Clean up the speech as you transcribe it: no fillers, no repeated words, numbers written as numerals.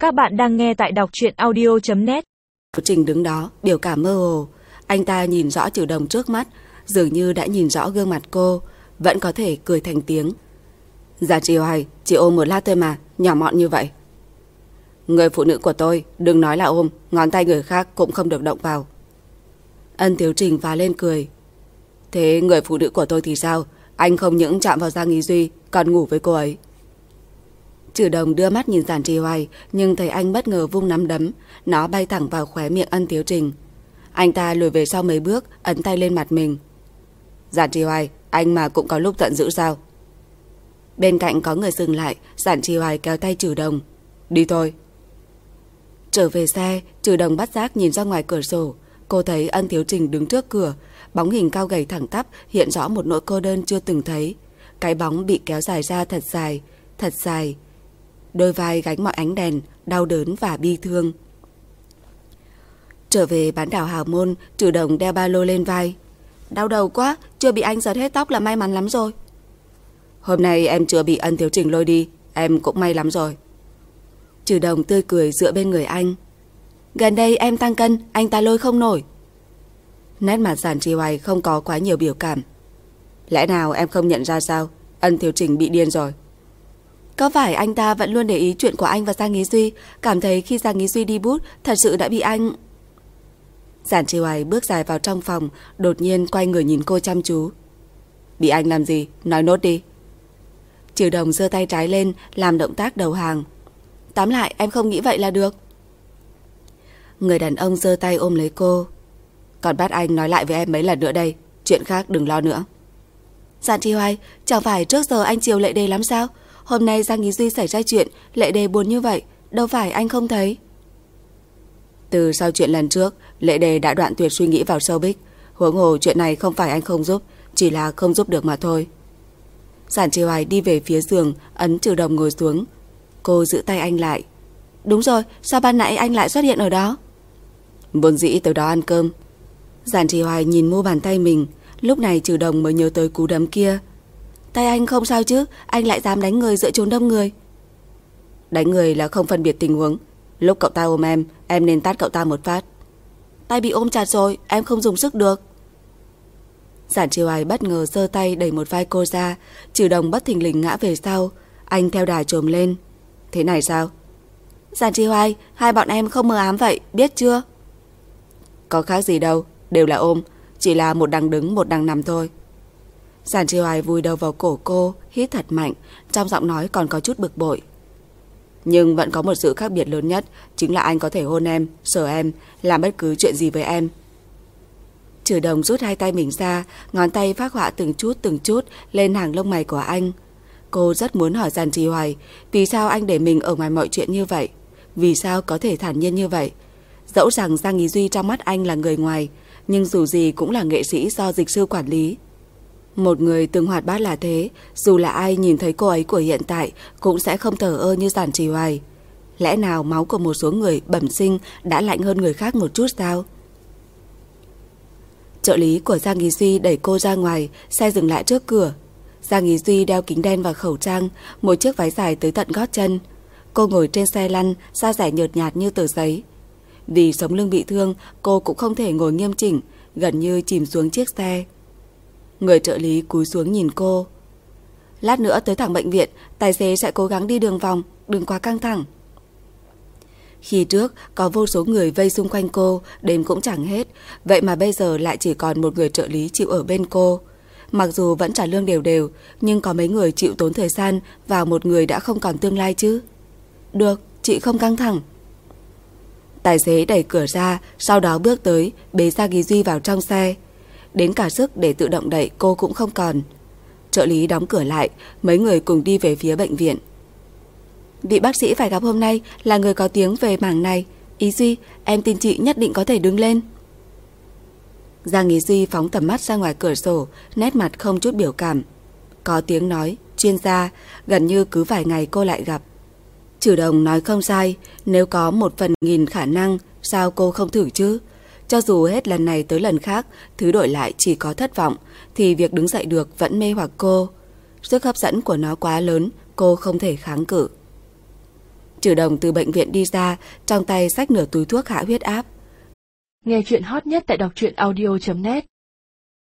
Các bạn đang nghe tại đọc truyện audio.net. Trình đứng đó, biểu cảm mơ hồ. Anh ta nhìn rõ Trừ Đồng trước mắt, dường như đã nhìn rõ gương mặt cô, vẫn có thể cười thành tiếng. Dạ chị Hoài, chị ôm một lát thôi mà, nhỏ mọn như vậy. Người phụ nữ của tôi, đừng nói là ôm, ngón tay người khác cũng không được động vào. Ân Tiếu Trình phá lên cười. Thế người phụ nữ của tôi thì sao? Anh không những chạm vào Giang Ý Duy, còn ngủ với cô ấy. Trừ Đồng đưa mắt nhìn Giản Trì Hoài, nhưng thấy anh bất ngờ vung nắm đấm, nó bay thẳng vào khóe miệng Ân Tiếu Trình. Anh ta lùi về sau mấy bước, ấn tay lên mặt mình. Giản Trì Hoài, anh mà cũng có lúc giận dữ sao? Bên cạnh có người dừng lại, Giản Trì Hoài kéo tay Trừ Đồng. Đi thôi. Trở về xe, Trừ Đồng bắt giác nhìn ra ngoài cửa sổ. Cô thấy Ân Tiếu Trình đứng trước cửa, bóng hình cao gầy thẳng tắp hiện rõ một nỗi cô đơn chưa từng thấy. Cái bóng bị kéo dài ra thật dài, thật dài. Đôi vai gánh mọi ánh đèn, đau đớn và bi thương. Trở về bán đảo Hào Môn, Trừ Đồng đeo ba lô lên vai. Đau đầu quá, chưa bị anh giật hết tóc là may mắn lắm rồi. Hôm nay em chưa bị Ân Tiếu Trình lôi đi, em cũng may lắm rồi. Trừ Đồng tươi cười dựa bên người anh. Gần đây em tăng cân, anh ta lôi không nổi. Nét mặt Giản Trì Hoài không có quá nhiều biểu cảm. Lẽ nào em không nhận ra sao? Ân Tiếu Trình bị điên rồi. Có phải anh ta vẫn luôn để ý chuyện của anh và Giang Ý Duy, cảm thấy khi Giang Ý Duy đi bút thật sự đã bị anh... Giản Trì Hoài bước dài vào trong phòng, đột nhiên quay người nhìn cô chăm chú. Bị anh làm gì? Nói nốt đi. Trừ Đồng giơ tay trái lên, làm động tác đầu hàng. Tóm lại em không nghĩ vậy là được. Người đàn ông giơ tay ôm lấy cô. Còn bắt anh nói lại với em mấy lần nữa đây, chuyện khác đừng lo nữa. Giản Trì Hoài, chẳng phải trước giờ anh chiều Lệ Đề lắm sao? Hôm nay Giang Ý Duy xảy ra chuyện, Lệ Đề buồn như vậy, đâu phải anh không thấy. Từ sau chuyện lần trước, Lệ Đề đã đoạn tuyệt suy nghĩ vào showbiz. Huống hồ chuyện này không phải anh không giúp, chỉ là không giúp được mà thôi. Giản Trì Hoài đi về phía giường, ấn Trừ Đồng ngồi xuống. Cô giữ tay anh lại. Đúng rồi, sao ban nãy anh lại xuất hiện ở đó? Vốn dĩ tới đó ăn cơm. Giản Trì Hoài nhìn mu bàn tay mình. Lúc này Trừ Đồng mới nhớ tới cú đấm kia. Tay anh không sao chứ? Anh lại dám đánh người giữa chốn đông người. Đánh người là không phân biệt tình huống. Lúc cậu ta ôm em nên tát cậu ta một phát. Tay bị ôm chặt rồi, em không dùng sức được. Giản Trì Hoài bất ngờ giơ tay đẩy một vai cô ra. Trừ Đồng bất thình lình ngã về sau. Anh theo đà trồm lên. Thế này sao? Giản Trì Hoài, hai bọn em không mơ ám vậy, biết chưa? Có khác gì đâu, đều là ôm. Chỉ là một đằng đứng, một đằng nằm thôi. Giản Trì Hoài vùi đầu vào cổ cô, hít thật mạnh, trong giọng nói còn có chút bực bội. Nhưng vẫn có một sự khác biệt lớn nhất, chính là anh có thể hôn em, sờ em, làm bất cứ chuyện gì với em. Trừ Đồng rút hai tay mình ra, ngón tay phác họa từng chút lên hàng lông mày của anh. Cô rất muốn hỏi Giản Trì Hoài, vì sao anh để mình ở ngoài mọi chuyện như vậy? Vì sao có thể thản nhiên như vậy? Dẫu rằng Giang Ý Duy trong mắt anh là người ngoài, nhưng dù gì cũng là nghệ sĩ do dịch sư quản lý. Một người từng hoạt bát là thế, dù là ai nhìn thấy cô ấy của hiện tại cũng sẽ không thờ ơ như Giản Trì Hoài. Lẽ nào máu của một số người bẩm sinh đã lạnh hơn người khác một chút sao? Trợ lý của Giang Ý Duy đẩy cô ra ngoài, xe dừng lại trước cửa. Giang Ý Duy đeo kính đen và khẩu trang, một chiếc váy dài tới tận gót chân. Cô ngồi trên xe lăn, da dẻ nhợt nhạt như tờ giấy. Vì sống lưng bị thương, cô cũng không thể ngồi nghiêm chỉnh, gần như chìm xuống chiếc xe. Người trợ lý cúi xuống nhìn cô. Lát nữa tới thẳng bệnh viện, tài xế sẽ cố gắng đi đường vòng, đừng quá căng thẳng. Khi trước có vô số người vây xung quanh cô, đếm cũng chẳng hết. Vậy mà bây giờ lại chỉ còn một người trợ lý chịu ở bên cô. Mặc dù vẫn trả lương đều đều, nhưng có mấy người chịu tốn thời gian vào một người đã không còn tương lai chứ. Được, chị không căng thẳng. Tài xế đẩy cửa ra, sau đó bước tới, bế Giang Ý Duy vào trong xe. Đến cả sức để tự động đẩy cô cũng không còn. Trợ lý đóng cửa lại, mấy người cùng đi về phía bệnh viện. Vị bác sĩ phải gặp hôm nay là người có tiếng về mảng này. Ý Duy, em tin chị nhất định có thể đứng lên. Giang Ý Duy phóng tầm mắt ra ngoài cửa sổ, nét mặt không chút biểu cảm. Có tiếng nói, chuyên gia, gần như cứ vài ngày cô lại gặp. Trừ Đồng nói không sai, nếu có 1/1000 khả năng, sao cô không thử chứ? Cho dù hết lần này tới lần khác, thứ đổi lại chỉ có thất vọng, thì việc đứng dậy được vẫn mê hoặc cô. Sức hấp dẫn của nó quá lớn, cô không thể kháng cự. Trừ Đồng từ bệnh viện đi ra, trong tay xách nửa túi thuốc hạ huyết áp. Nghe chuyện hot nhất tại đọc truyện audio.net